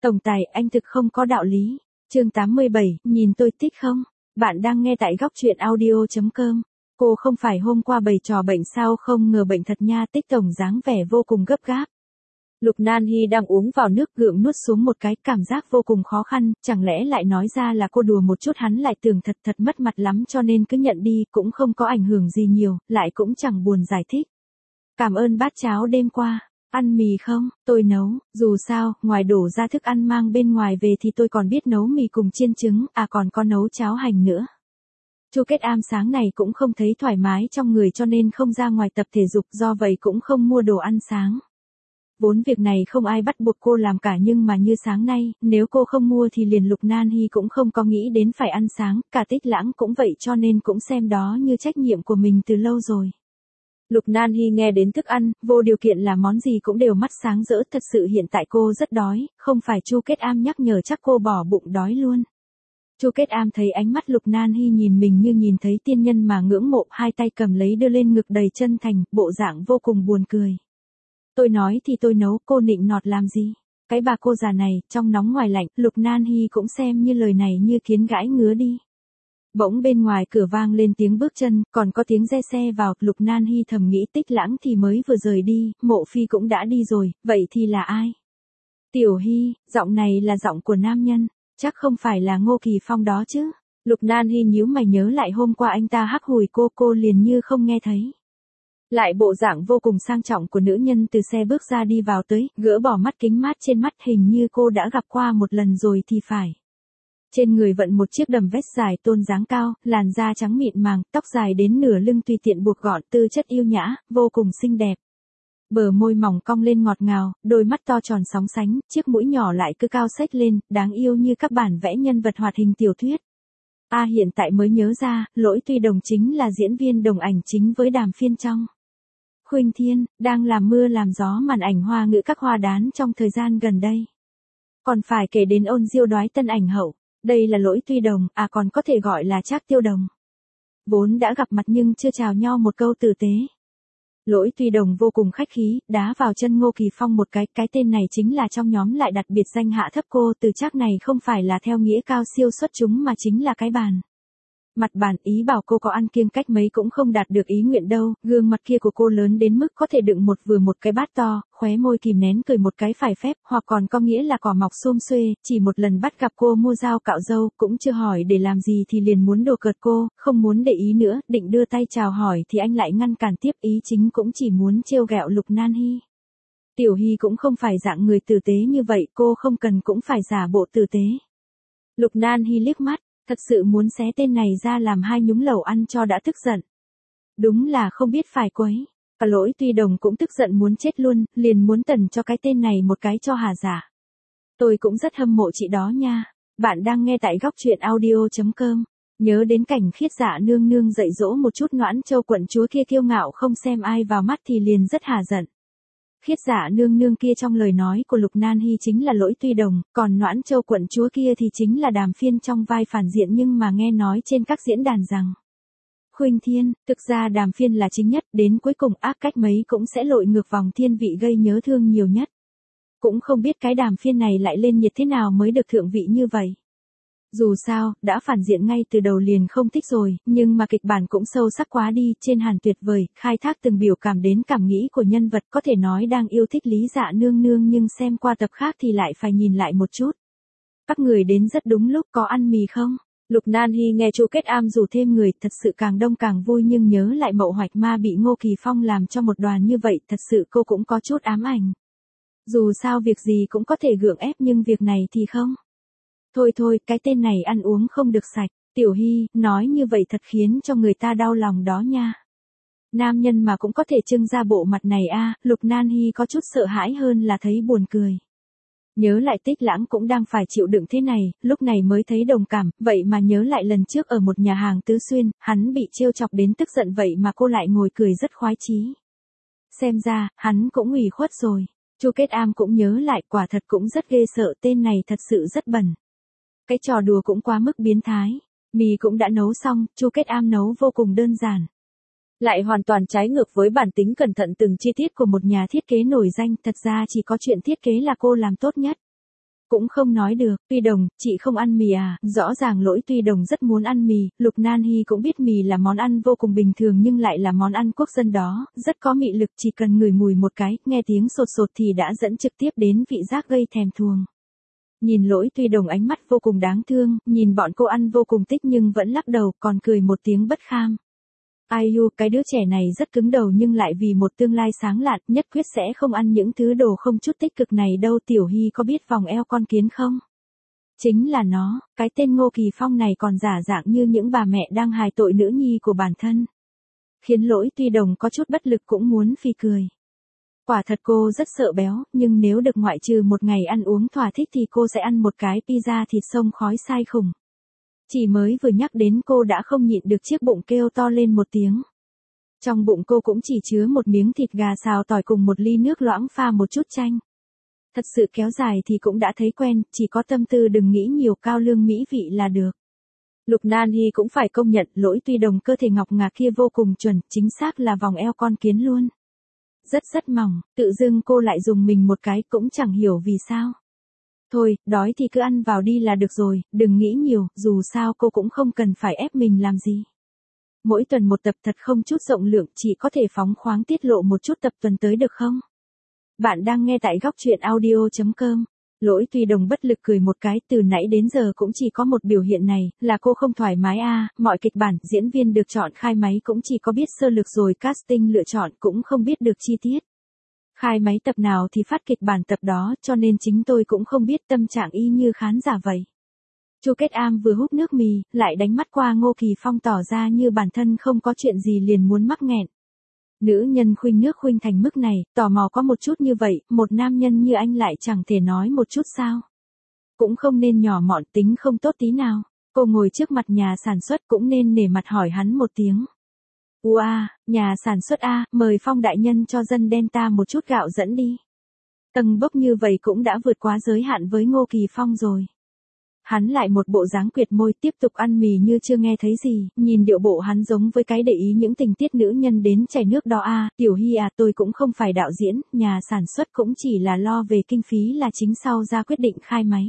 Tổng tài, anh thực không có đạo lý. Chương 87, nhìn tôi thích không? Bạn đang nghe tại góc truyện audio.com. Cô không phải hôm qua bày trò bệnh sao, không ngờ bệnh thật nha. Tích tổng dáng vẻ vô cùng gấp gáp. Lục Nan Hy đang uống vào nước gượng nuốt xuống một cái, cảm giác vô cùng khó khăn, chẳng lẽ lại nói ra là cô đùa một chút, hắn lại tưởng thật mất mặt lắm cho nên cứ nhận đi, cũng không có ảnh hưởng gì nhiều, lại cũng chẳng buồn giải thích. Cảm ơn bát cháo đêm qua. Ăn mì không? Tôi nấu, dù sao, ngoài đổ ra thức ăn mang bên ngoài về thì tôi còn biết nấu mì cùng chiên trứng, còn có nấu cháo hành nữa. Chu Kết Am sáng này cũng không thấy thoải mái trong người cho nên không ra ngoài tập thể dục, do vậy cũng không mua đồ ăn sáng. Vốn việc này không ai bắt buộc cô làm cả, nhưng mà như sáng nay, nếu cô không mua thì liền Lục Nan Hy cũng không có nghĩ đến phải ăn sáng, cả Tích Lãng cũng vậy cho nên cũng xem đó như trách nhiệm của mình từ lâu rồi. Lục Nan Hy nghe đến thức ăn, vô điều kiện là món gì cũng đều mắt sáng rỡ, thật sự hiện tại cô rất đói, không phải Chu Kết Am nhắc nhở chắc cô bỏ bụng đói luôn. Chu Kết Am thấy ánh mắt Lục Nan Hy nhìn mình như nhìn thấy tiên nhân mà ngưỡng mộ, hai tay cầm lấy đưa lên ngực đầy chân thành, bộ dạng vô cùng buồn cười. Tôi nói thì tôi nấu, cô nịnh nọt làm gì? Cái bà cô già này, trong nóng ngoài lạnh, Lục Nan Hy cũng xem như lời này như kiến gãi ngứa đi. Bỗng bên ngoài cửa vang lên tiếng bước chân, còn có tiếng xe vào, Lục Nan Hy thầm nghĩ Tích Lãng thì mới vừa rời đi, Mộ Phi cũng đã đi rồi, vậy thì là ai? Tiểu Hy, giọng này là giọng của nam nhân, chắc không phải là Ngô Kỳ Phong đó chứ? Lục Nan Hy nhíu mày nhớ lại hôm qua anh ta hắc hùi cô liền như không nghe thấy. Lại bộ dạng vô cùng sang trọng của nữ nhân từ xe bước ra đi vào tới, gỡ bỏ mắt kính mát trên mắt, hình như cô đã gặp qua một lần rồi thì phải. Trên người vận một chiếc đầm vest dài tôn dáng cao, làn da trắng mịn màng, tóc dài đến nửa lưng tùy tiện buộc gọn, tư chất yêu nhã, vô cùng xinh đẹp. Bờ môi mỏng cong lên ngọt ngào, đôi mắt to tròn sóng sánh, chiếc mũi nhỏ lại cứ cao xếch lên, đáng yêu như các bản vẽ nhân vật hoạt hình tiểu thuyết. Hiện tại mới nhớ ra, Lỗi Tuy Đồng chính là diễn viên đồng ảnh chính với Đàm Phiên trong Khuynh Thiên, đang làm mưa làm gió màn ảnh hoa ngữ các hoa đán trong thời gian gần đây. Còn phải kể đến Ôn Diêu Đoái tân ảnh hậu. Đây là Lỗi Tuy Đồng, còn có thể gọi là Trác Tiêu Đồng. Vốn đã gặp mặt nhưng chưa chào nhau một câu tử tế. Lỗi Tuy Đồng vô cùng khách khí, đá vào chân Ngô Kỳ Phong một cái tên này chính là trong nhóm lại đặt biệt danh hạ thấp cô, từ Trác này không phải là theo nghĩa cao siêu xuất chúng mà chính là cái bàn. Mặt bàn, ý bảo cô có ăn kiêng cách mấy cũng không đạt được ý nguyện đâu, gương mặt kia của cô lớn đến mức có thể đựng một cái bát to, khóe môi kìm nén cười một cái phải phép, hoặc còn có nghĩa là cỏ mọc xum xuê, chỉ một lần bắt gặp cô mua dao cạo râu, cũng chưa hỏi để làm gì thì liền muốn đùa cợt cô, không muốn để ý nữa, định đưa tay chào hỏi thì anh lại ngăn cản tiếp, ý chính cũng chỉ muốn trêu ghẹo Lục Nan Hy. Tiểu Hy cũng không phải dạng người tử tế như vậy, cô không cần cũng phải giả bộ tử tế. Lục Nan Hy liếc mắt. Thật sự muốn xé tên này ra làm hai nhúng lẩu ăn cho đã tức giận. Đúng là không biết phải quấy. Cả Lỗi Tuy Đồng cũng tức giận muốn chết luôn, liền muốn tần cho cái tên này một cái cho hà giả. Tôi cũng rất hâm mộ chị đó nha. Bạn đang nghe tại góc truyện audio.com. Nhớ đến cảnh Khiết Dạ nương nương dạy dỗ một chút Noãn Châu quận chúa kia kiêu ngạo không xem ai vào mắt thì liền rất hà giận. Khiết Dạ nương nương kia trong lời nói của Lục Nan Hy chính là Lỗi Tuy Đồng, còn Noãn Châu quận chúa kia thì chính là Đàm Phiên trong vai phản diện, nhưng mà nghe nói trên các diễn đàn rằng Khuynh Thiên, thực ra Đàm Phiên là chính nhất, đến cuối cùng ác cách mấy cũng sẽ lội ngược vòng thiên vị gây nhớ thương nhiều nhất. Cũng không biết cái Đàm Phiên này lại lên nhiệt thế nào mới được thượng vị như vậy. Dù sao, đã phản diện ngay từ đầu liền không thích rồi, nhưng mà kịch bản cũng sâu sắc quá đi, trên hàn tuyệt vời, khai thác từng biểu cảm đến cảm nghĩ của nhân vật, có thể nói đang yêu thích Lý Dạ nương nương, nhưng xem qua tập khác thì lại phải nhìn lại một chút. Các người đến rất đúng lúc, có ăn mì không? Lục Nan Hy nghe Chu Kết Am rủ thêm người, thật sự càng đông càng vui, nhưng nhớ lại Mậu Hoạch Ma bị Ngô Kỳ Phong làm cho một đoàn như vậy, thật sự cô cũng có chút ám ảnh. Dù sao việc gì cũng có thể gượng ép nhưng việc này thì không. Thôi, cái tên này ăn uống không được sạch. Tiểu Hy, nói như vậy thật khiến cho người ta đau lòng đó nha. Nam nhân mà cũng có thể trưng ra bộ mặt này Lục Nan Hy có chút sợ hãi hơn là thấy buồn cười. Nhớ lại Tích Lãng cũng đang phải chịu đựng thế này, lúc này mới thấy đồng cảm, vậy mà nhớ lại lần trước ở một nhà hàng Tứ Xuyên, hắn bị trêu chọc đến tức giận vậy mà cô lại ngồi cười rất khoái chí. Xem ra, hắn cũng ủy khuất rồi. Chu Kết Am cũng nhớ lại, quả thật cũng rất ghê sợ, tên này thật sự rất bẩn. Cái trò đùa cũng quá mức biến thái. Mì cũng đã nấu xong, Chu Kết Am nấu vô cùng đơn giản. Lại hoàn toàn trái ngược với bản tính cẩn thận từng chi tiết của một nhà thiết kế nổi danh, thật ra chỉ có chuyện thiết kế là cô làm tốt nhất. Cũng không nói được, Tuy Đồng, chị không ăn mì à, rõ ràng Lỗi Tuy Đồng rất muốn ăn mì, Lục Nan Hy cũng biết mì là món ăn vô cùng bình thường nhưng lại là món ăn quốc dân đó, rất có mị lực, chỉ cần ngửi mùi một cái, nghe tiếng sột sột thì đã dẫn trực tiếp đến vị giác gây thèm thuồng. Nhìn Lỗi Tuy Đồng ánh mắt vô cùng đáng thương, nhìn bọn cô ăn vô cùng thích nhưng vẫn lắc đầu, còn cười một tiếng bất kham. Ai u, cái đứa trẻ này rất cứng đầu nhưng lại vì một tương lai sáng lạn, nhất quyết sẽ không ăn những thứ đồ không chút tích cực này đâu. Tiểu Hy có biết vòng eo con kiến không? Chính là nó, cái tên Ngô Kỳ Phong này còn giả dạng như những bà mẹ đang hài tội nữ nhi của bản thân. Khiến Lỗi Tuy Đồng có chút bất lực cũng muốn phì cười. Quả thật cô rất sợ béo, nhưng nếu được ngoại trừ một ngày ăn uống thỏa thích thì cô sẽ ăn một cái pizza thịt xông khói sai khủng. Chỉ mới vừa nhắc đến cô đã không nhịn được chiếc bụng kêu to lên một tiếng. Trong bụng cô cũng chỉ chứa một miếng thịt gà xào tỏi cùng một ly nước loãng pha một chút chanh. Thật sự kéo dài thì cũng đã thấy quen, chỉ có tâm tư đừng nghĩ nhiều, cao lương mỹ vị là được. Lục Nan Hy cũng phải công nhận Lỗi Tuy Đồng cơ thể ngọc ngà kia vô cùng chuẩn, chính xác là vòng eo con kiến luôn. Rất mỏng, tự dưng cô lại dùng mình một cái cũng chẳng hiểu vì sao. Thôi, đói thì cứ ăn vào đi là được rồi, đừng nghĩ nhiều, dù sao cô cũng không cần phải ép mình làm gì. Mỗi tuần một tập thật không chút rộng lượng, chỉ có thể phóng khoáng tiết lộ một chút tập tuần tới được không? Bạn đang nghe tại góc truyện audio.com. Lỗi Tuy Đồng bất lực cười một cái, từ nãy đến giờ cũng chỉ có một biểu hiện này, là cô không thoải mái à, mọi kịch bản, diễn viên được chọn khai máy cũng chỉ có biết sơ lược rồi casting lựa chọn cũng không biết được chi tiết. Khai máy tập nào thì phát kịch bản tập đó, cho nên chính tôi cũng không biết, tâm trạng y như khán giả vậy. Chu Kết Am vừa húp nước mì, lại đánh mắt qua Ngô Kỳ Phong tỏ ra như bản thân không có chuyện gì liền muốn mắc nghẹn. Nữ nhân khuynh nước khuynh thành mức này, tò mò có một chút như vậy, một nam nhân như anh lại chẳng thể nói một chút sao. Cũng không nên nhỏ mọn, tính không tốt tí nào. Cô ngồi trước mặt nhà sản xuất cũng nên nể mặt hỏi hắn một tiếng. Nhà sản xuất A, mời Phong đại nhân cho dân Delta một chút gạo dẫn đi. Tầng bốc như vậy cũng đã vượt quá giới hạn với Ngô Kỳ Phong rồi. Hắn lại một bộ dáng quyệt môi tiếp tục ăn mì như chưa nghe thấy gì, nhìn điệu bộ hắn giống với cái để ý những tình tiết nữ nhân đến chảy nước đó à, Tiểu Hy à, tôi cũng không phải đạo diễn, nhà sản xuất cũng chỉ là lo về kinh phí là chính, sau ra quyết định khai máy.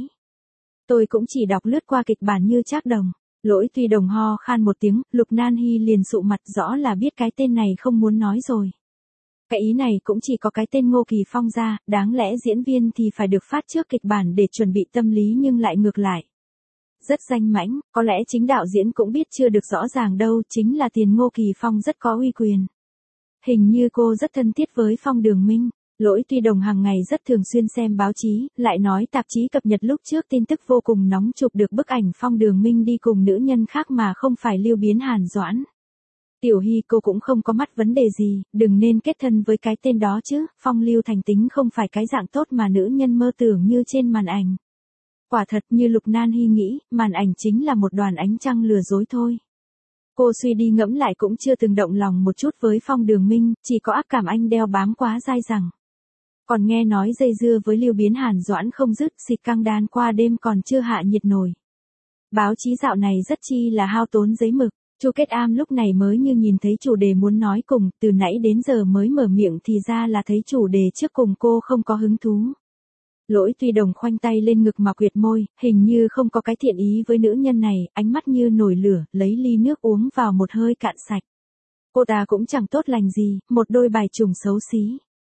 Tôi cũng chỉ đọc lướt qua kịch bản như Trác Đồng. Lỗi Tuy Đồng ho khan một tiếng, Lục Nan Hy liền sụ mặt, rõ là biết cái tên này không muốn nói rồi. Cái ý này cũng chỉ có cái tên Ngô Kỳ Phong ra, đáng lẽ diễn viên thì phải được phát trước kịch bản để chuẩn bị tâm lý nhưng lại ngược lại. Rất danh mãnh, có lẽ chính đạo diễn cũng biết chưa được rõ ràng đâu, chính là tiền Ngô Kỳ Phong rất có uy quyền. Hình như cô rất thân thiết với Phong Đường Minh. Lỗi Tuy Đồng hàng ngày rất thường xuyên xem báo chí, lại nói tạp chí cập nhật lúc trước tin tức vô cùng nóng, chụp được bức ảnh Phong Đường Minh đi cùng nữ nhân khác mà không phải Lưu Biến Hàn Doãn. Tiểu Hy, cô cũng không có mắt vấn đề gì, đừng nên kết thân với cái tên đó chứ, Phong Lưu Thành tính không phải cái dạng tốt mà nữ nhân mơ tưởng như trên màn ảnh. Quả thật như Lục Nan Hy nghĩ, màn ảnh chính là một đoàn ánh trăng lừa dối thôi. Cô suy đi ngẫm lại cũng chưa từng động lòng một chút với Phong Đường Minh, chỉ có ác cảm anh đeo bám quá dai dẳng. Còn nghe nói dây dưa với Lưu Biến Hàn Doãn không dứt, xịt căng đan qua đêm còn chưa hạ nhiệt nổi. Báo chí dạo này rất chi là hao tốn giấy mực. Chu Kết Am lúc này mới như nhìn thấy chủ đề muốn nói cùng, từ nãy đến giờ mới mở miệng thì ra là thấy chủ đề trước cùng cô không có hứng thú. Lỗi Tuy Đồng khoanh tay lên ngực mà quyệt môi, hình như không có cái thiện ý với nữ nhân này, ánh mắt như nổi lửa, lấy ly nước uống vào một hơi cạn sạch. Cô ta cũng chẳng tốt lành gì, một đôi bài trùng xấu xí.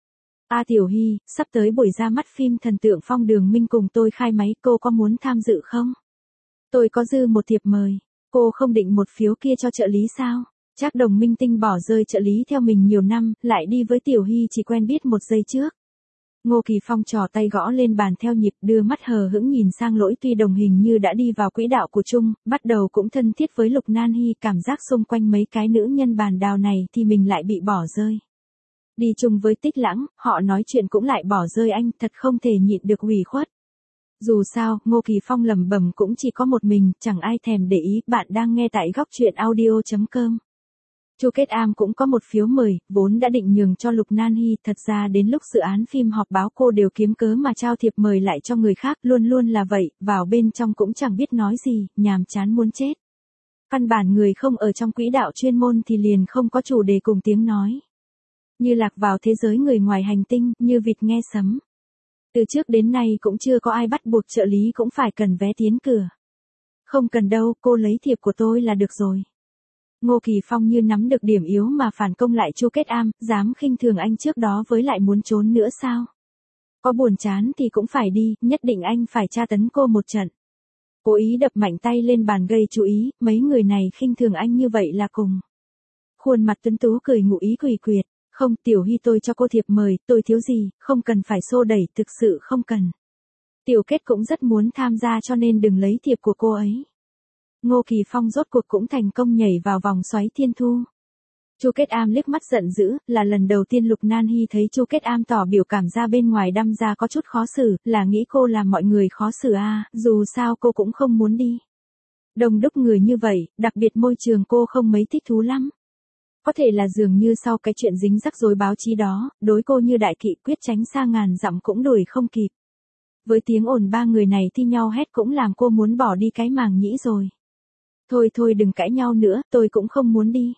Tiểu Hy, sắp tới buổi ra mắt phim Thần Tượng Phong Đường Minh cùng tôi khai máy, cô có muốn tham dự không? Tôi có dư một thiệp mời. Cô không định một phiếu kia cho trợ lý sao? Trác Đồng minh tinh bỏ rơi trợ lý theo mình nhiều năm, lại đi với Tiểu Hy chỉ quen biết một giây trước. Ngô Kỳ Phong trò tay gõ lên bàn theo nhịp, đưa mắt hờ hững nhìn sang Lỗi Tuy Đồng, hình như đã đi vào quỹ đạo của chung, bắt đầu cũng thân thiết với Lục Nan Hy, cảm giác xung quanh mấy cái nữ nhân bàn đào này thì mình lại bị bỏ rơi. Đi chung với Tích Lãng, họ nói chuyện cũng lại bỏ rơi anh, thật không thể nhịn được ủy khuất. Dù sao, Ngô Kỳ Phong lẩm bẩm cũng chỉ có một mình, chẳng ai thèm để ý. Bạn đang nghe tại góc truyện audio.com. Chu Kết Am cũng có một phiếu mời, vốn đã định nhường cho Lục Nan Hy, thật ra đến lúc dự án phim họp báo cô đều kiếm cớ mà trao thiệp mời lại cho người khác, luôn luôn là vậy, vào bên trong cũng chẳng biết nói gì, nhàm chán muốn chết. Căn bản người không ở trong quỹ đạo chuyên môn thì liền không có chủ đề cùng tiếng nói. Như lạc vào thế giới người ngoài hành tinh, như vịt nghe sấm. Từ trước đến nay cũng chưa có ai bắt buộc trợ lý cũng phải cần vé tiến cửa. Không cần đâu, cô lấy thiệp của tôi là được rồi. Ngô Kỳ Phong như nắm được điểm yếu mà phản công lại Chu Kết Am, dám khinh thường anh trước đó với lại muốn trốn nữa sao? Có buồn chán thì cũng phải đi, nhất định anh phải tra tấn cô một trận. Cố ý đập mạnh tay lên bàn gây chú ý, mấy người này khinh thường anh như vậy là cùng. Khuôn mặt tuấn tú cười ngụ ý quỷ quyệt, không Tiểu Hy tôi cho cô thiệp mời, tôi thiếu gì, không cần phải xô đẩy, thực sự không cần. Tiểu Kết cũng rất muốn tham gia cho nên đừng lấy thiệp của cô ấy. Ngô Kỳ Phong rốt cuộc cũng thành công nhảy vào vòng xoáy thiên thu. Chu Kết Am liếc mắt giận dữ, là lần đầu tiên Lục Nan Hy thấy Chu Kết Am tỏ biểu cảm ra bên ngoài đăm ra có chút khó xử, là nghĩ cô làm mọi người khó xử à, dù sao cô cũng không muốn đi. Đông đúc người như vậy, đặc biệt môi trường cô không mấy thích thú lắm. Có thể là dường như sau cái chuyện dính rắc rối báo chí đó, đối cô như đại kỵ quyết tránh xa ngàn dặm cũng đuổi không kịp. Với tiếng ồn ba người này thi nhau hét cũng làm cô muốn bỏ đi cái màng nhĩ rồi. Thôi đừng cãi nhau nữa, tôi cũng không muốn đi.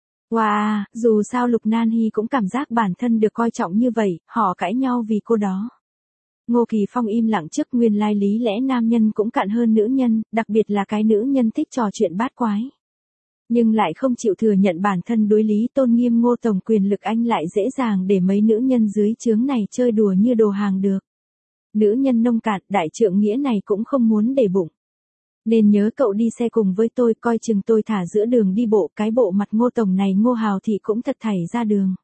Wow, dù sao Lục Nan Hy cũng cảm giác bản thân được coi trọng như vậy, họ cãi nhau vì cô đó. Ngô Kỳ Phong im lặng trước nguyên lai lý lẽ nam nhân cũng cạn hơn nữ nhân, đặc biệt là cái nữ nhân thích trò chuyện bát quái. Nhưng lại không chịu thừa nhận bản thân đối lý tôn nghiêm Ngô tổng quyền lực anh lại dễ dàng để mấy nữ nhân dưới trướng này chơi đùa như đồ hàng được. Nữ nhân nông cạn đại trượng nghĩa này cũng không muốn để bụng. Nên nhớ cậu đi xe cùng với tôi coi chừng tôi thả giữa đường đi bộ cái bộ mặt Ngô tổng này Ngô Hào thì cũng thật thảy ra đường.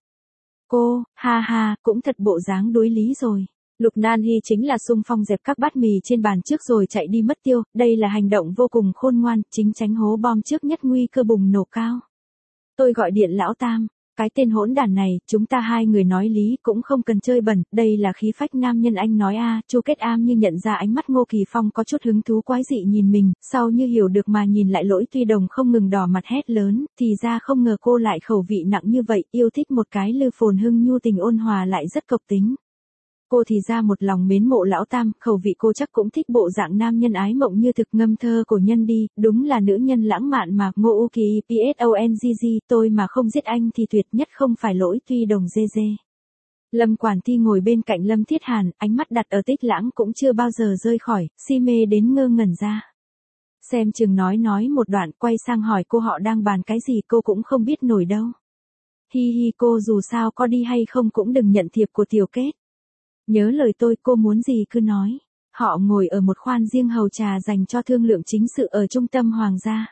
Cô, ha, cũng thật bộ dáng đối lý rồi. Lục Nan Hy chính là xung phong dẹp các bát mì trên bàn trước rồi chạy đi mất tiêu, đây là hành động vô cùng khôn ngoan, chính tránh hố bom trước nhất nguy cơ bùng nổ cao. Tôi gọi điện lão Tam, cái tên hỗn đản này, chúng ta hai người nói lý cũng không cần chơi bẩn, đây là khí phách nam nhân anh nói a. Chu Kết Am như nhận ra ánh mắt Ngô Kỳ Phong có chút hứng thú quái dị nhìn mình, sau như hiểu được mà nhìn lại Lỗi Tuy Đồng không ngừng đỏ mặt hét lớn, thì ra không ngờ cô lại khẩu vị nặng như vậy, yêu thích một cái Lư Phồn Hưng nhu tình ôn hòa lại rất cộc tính. Cô thì ra một lòng mến mộ lão Tam, khẩu vị cô chắc cũng thích bộ dạng nam nhân ái mộng như thực ngâm thơ cổ nhân đi, đúng là nữ nhân lãng mạn mà. Ngô U Kỳ PSONGG, tôi mà không giết anh thì tuyệt nhất không phải Lỗi Tuy Đồng GG. Lâm Quản Thi ngồi bên cạnh Lâm Thiết Hàn, ánh mắt đặt ở Tích Lãng cũng chưa bao giờ rơi khỏi, si mê đến ngơ ngẩn ra. Xem chừng nói một đoạn quay sang hỏi cô họ đang bàn cái gì cô cũng không biết nổi đâu. Hi cô dù sao có đi hay không cũng đừng nhận thiệp của Tiểu Kết. Nhớ lời tôi cô muốn gì cứ nói. Họ ngồi ở một khoan riêng hầu trà dành cho thương lượng chính sự ở trung tâm Hoàng gia.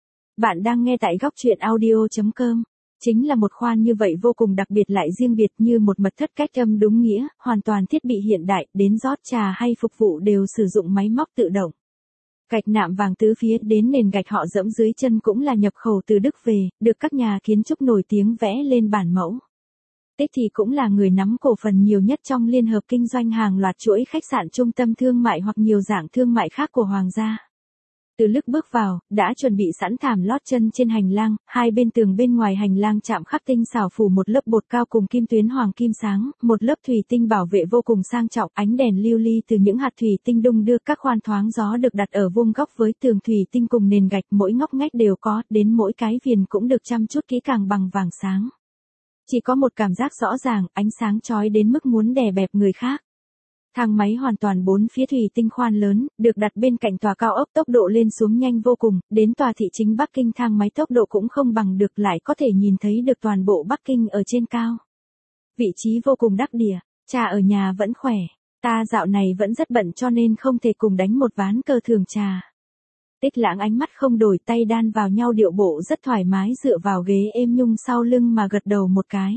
Bạn đang nghe tại góc truyện audio.com. Chính là một khoan như vậy vô cùng đặc biệt lại riêng biệt như một mật thất cách âm đúng nghĩa, hoàn toàn thiết bị hiện đại, đến rót trà hay phục vụ đều sử dụng máy móc tự động. Gạch nạm vàng tứ phía đến nền gạch họ dẫm dưới chân cũng là nhập khẩu từ Đức về, được các nhà kiến trúc nổi tiếng vẽ lên bản mẫu. Tích thì cũng là người nắm cổ phần nhiều nhất trong liên hợp kinh doanh hàng loạt chuỗi khách sạn trung tâm thương mại hoặc nhiều dạng thương mại khác của Hoàng gia. Từ lúc bước vào, đã chuẩn bị sẵn thảm lót chân trên hành lang, hai bên tường bên ngoài hành lang chạm khắc tinh xảo phủ một lớp bột cao cùng kim tuyến hoàng kim sáng, một lớp thủy tinh bảo vệ vô cùng sang trọng, ánh đèn lưu ly từ những hạt thủy tinh đung đưa, các khoan thoáng gió được đặt ở vuông góc với tường thủy tinh cùng nền gạch, mỗi ngóc ngách đều có, đến mỗi cái viền cũng được chăm chút kỹ càng bằng vàng sáng. Chỉ có một cảm giác rõ ràng, ánh sáng chói đến mức muốn đè bẹp người khác. Thang máy hoàn toàn bốn phía thủy tinh khoan lớn, được đặt bên cạnh tòa cao ốc, tốc độ lên xuống nhanh vô cùng, đến tòa thị chính Bắc Kinh thang máy tốc độ cũng không bằng được, lại có thể nhìn thấy được toàn bộ Bắc Kinh ở trên cao. Vị trí vô cùng đắc địa, cha ở nhà vẫn khỏe, ta dạo này vẫn rất bận cho nên không thể cùng đánh một ván cờ thường trà. Tích Lãng ánh mắt không đổi, tay đan vào nhau điệu bộ rất thoải mái dựa vào ghế êm nhung sau lưng mà gật đầu một cái.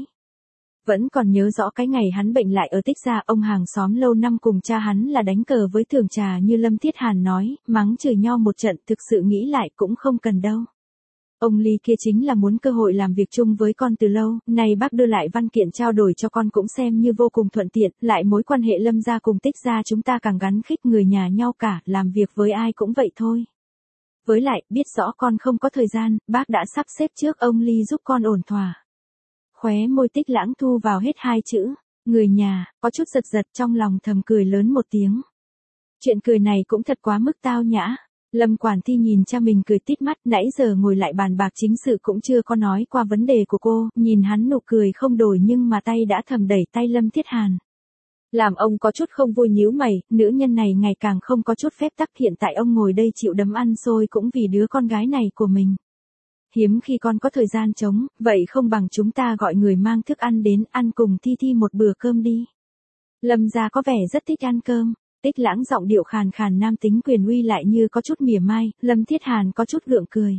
Vẫn còn nhớ rõ cái ngày hắn bệnh lại ở Tích gia, ông hàng xóm lâu năm cùng cha hắn là đánh cờ với thường trà như Lâm Thiết Hàn nói, mắng chửi nhau một trận, thực sự nghĩ lại cũng không cần đâu. Ông Ly kia chính là muốn cơ hội làm việc chung với con từ lâu, nay bác đưa lại văn kiện trao đổi cho con cũng xem như vô cùng thuận tiện, lại mối quan hệ Lâm gia cùng Tích gia chúng ta càng gắn khích người nhà nhau cả, làm việc với ai cũng vậy thôi. Với lại, biết rõ con không có thời gian, bác đã sắp xếp trước ông Ly giúp con ổn thỏa. Khóe môi Tích Lãng thu vào hết hai chữ, người nhà, có chút giật trong lòng thầm cười lớn một tiếng. Chuyện cười này cũng thật quá mức tao nhã. Lâm Quản Thi nhìn cha mình cười tít mắt, nãy giờ ngồi lại bàn bạc chính sự cũng chưa có nói qua vấn đề của cô, nhìn hắn nụ cười không đổi nhưng mà tay đã thầm đẩy tay Lâm Thiết Hàn. Làm ông có chút không vui nhíu mày, nữ nhân này ngày càng không có chút phép tắc, hiện tại ông ngồi đây chịu đấm ăn xôi cũng vì đứa con gái này của mình. Hiếm khi con có thời gian trống, vậy không bằng chúng ta gọi người mang thức ăn đến ăn cùng Thi Thi một bữa cơm đi. Lâm gia có vẻ rất thích ăn cơm. Tích Lãng giọng điệu khàn khàn nam tính quyền uy lại như có chút mỉa mai, Lâm Thiết Hàn có chút gượng cười.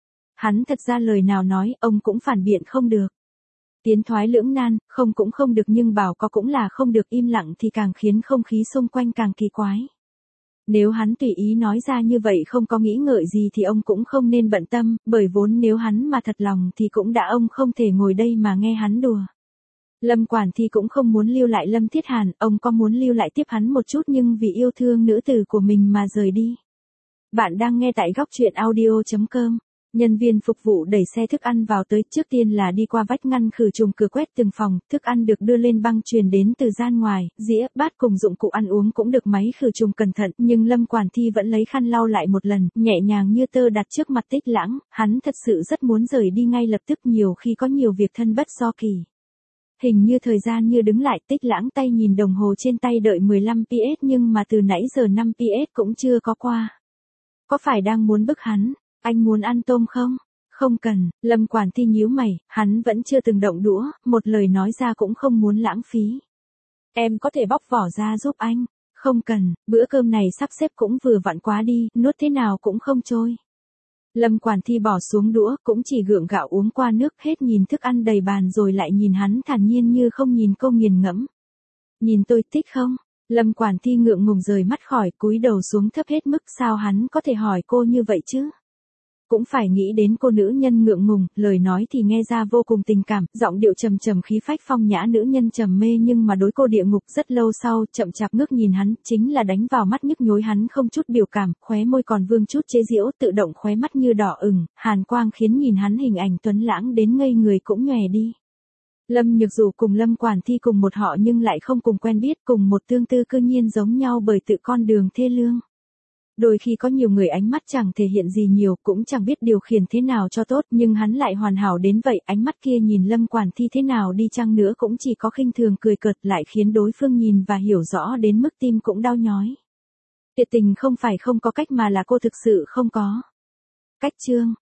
Hắn thật ra lời nào nói, ông cũng phản biện không được. Tiến thoái lưỡng nan, không cũng không được nhưng bảo có cũng là không được, im lặng thì càng khiến không khí xung quanh càng kỳ quái. Nếu hắn tùy ý nói ra như vậy không có nghĩ ngợi gì thì ông cũng không nên bận tâm, bởi vốn nếu hắn mà thật lòng thì cũng đã ông không thể ngồi đây mà nghe hắn đùa. Lâm Quản Thi cũng không muốn lưu lại Lâm Thiết Hàn, ông có muốn lưu lại tiếp hắn một chút nhưng vì yêu thương nữ tử của mình mà rời đi. Bạn đang nghe tại góc truyện audio.com. Nhân viên phục vụ đẩy xe thức ăn vào tới, trước tiên là đi qua vách ngăn khử trùng cửa quét từng phòng, thức ăn được đưa lên băng truyền đến từ gian ngoài, dĩa, bát cùng dụng cụ ăn uống cũng được máy khử trùng cẩn thận, nhưng Lâm Quản Thi vẫn lấy khăn lau lại một lần, nhẹ nhàng như tơ đặt trước mặt Tích Lãng, hắn thật sự rất muốn rời đi ngay lập tức, nhiều khi có nhiều việc thân bất do kỳ. Hình như thời gian như đứng lại, Tích Lãng tay nhìn đồng hồ trên tay đợi 15 PS nhưng mà từ nãy giờ 5 PS cũng chưa có qua. Có phải đang muốn bức hắn? Anh muốn ăn tôm không? Không cần, Lâm Quản Thi nhíu mày, hắn vẫn chưa từng động đũa, một lời nói ra cũng không muốn lãng phí. Em có thể bóc vỏ ra giúp anh. Không cần, bữa cơm này sắp xếp cũng vừa vặn quá đi, nuốt thế nào cũng không trôi. Lâm Quản Thi bỏ xuống đũa, cũng chỉ gượng gạo uống qua nước, hết nhìn thức ăn đầy bàn rồi lại nhìn hắn thản nhiên như không nhìn cô nghiền ngẫm. Nhìn tôi thích không? Lâm Quản Thi ngượng ngùng rời mắt khỏi, cúi đầu xuống thấp hết mức, sao hắn có thể hỏi cô như vậy chứ? Cũng phải nghĩ đến cô nữ nhân ngượng ngùng, lời nói thì nghe ra vô cùng tình cảm, giọng điệu trầm trầm khí phách phong nhã, nữ nhân trầm mê nhưng mà đối cô địa ngục. Rất lâu sau, chậm chạp ngước nhìn hắn, chính là đánh vào mắt nhức nhối, hắn không chút biểu cảm, khóe môi còn vương chút chế giễu, tự động khóe mắt như đỏ ửng, hàn quang khiến nhìn hắn hình ảnh tuấn lãng đến ngây người cũng nhòe đi. Lâm Nhược Dù cùng Lâm Quản Thi cùng một họ nhưng lại không cùng quen biết, cùng một tương tư cư nhiên giống nhau bởi tự con đường thê lương. Đôi khi có nhiều người ánh mắt chẳng thể hiện gì nhiều, cũng chẳng biết điều khiển thế nào cho tốt, nhưng hắn lại hoàn hảo đến vậy, ánh mắt kia nhìn Lâm Quản Thi thế nào đi chăng nữa cũng chỉ có khinh thường cười cợt, lại khiến đối phương nhìn và hiểu rõ đến mức tim cũng đau nhói. Tuyệt tình không phải không có cách mà là cô thực sự không có cách. Chương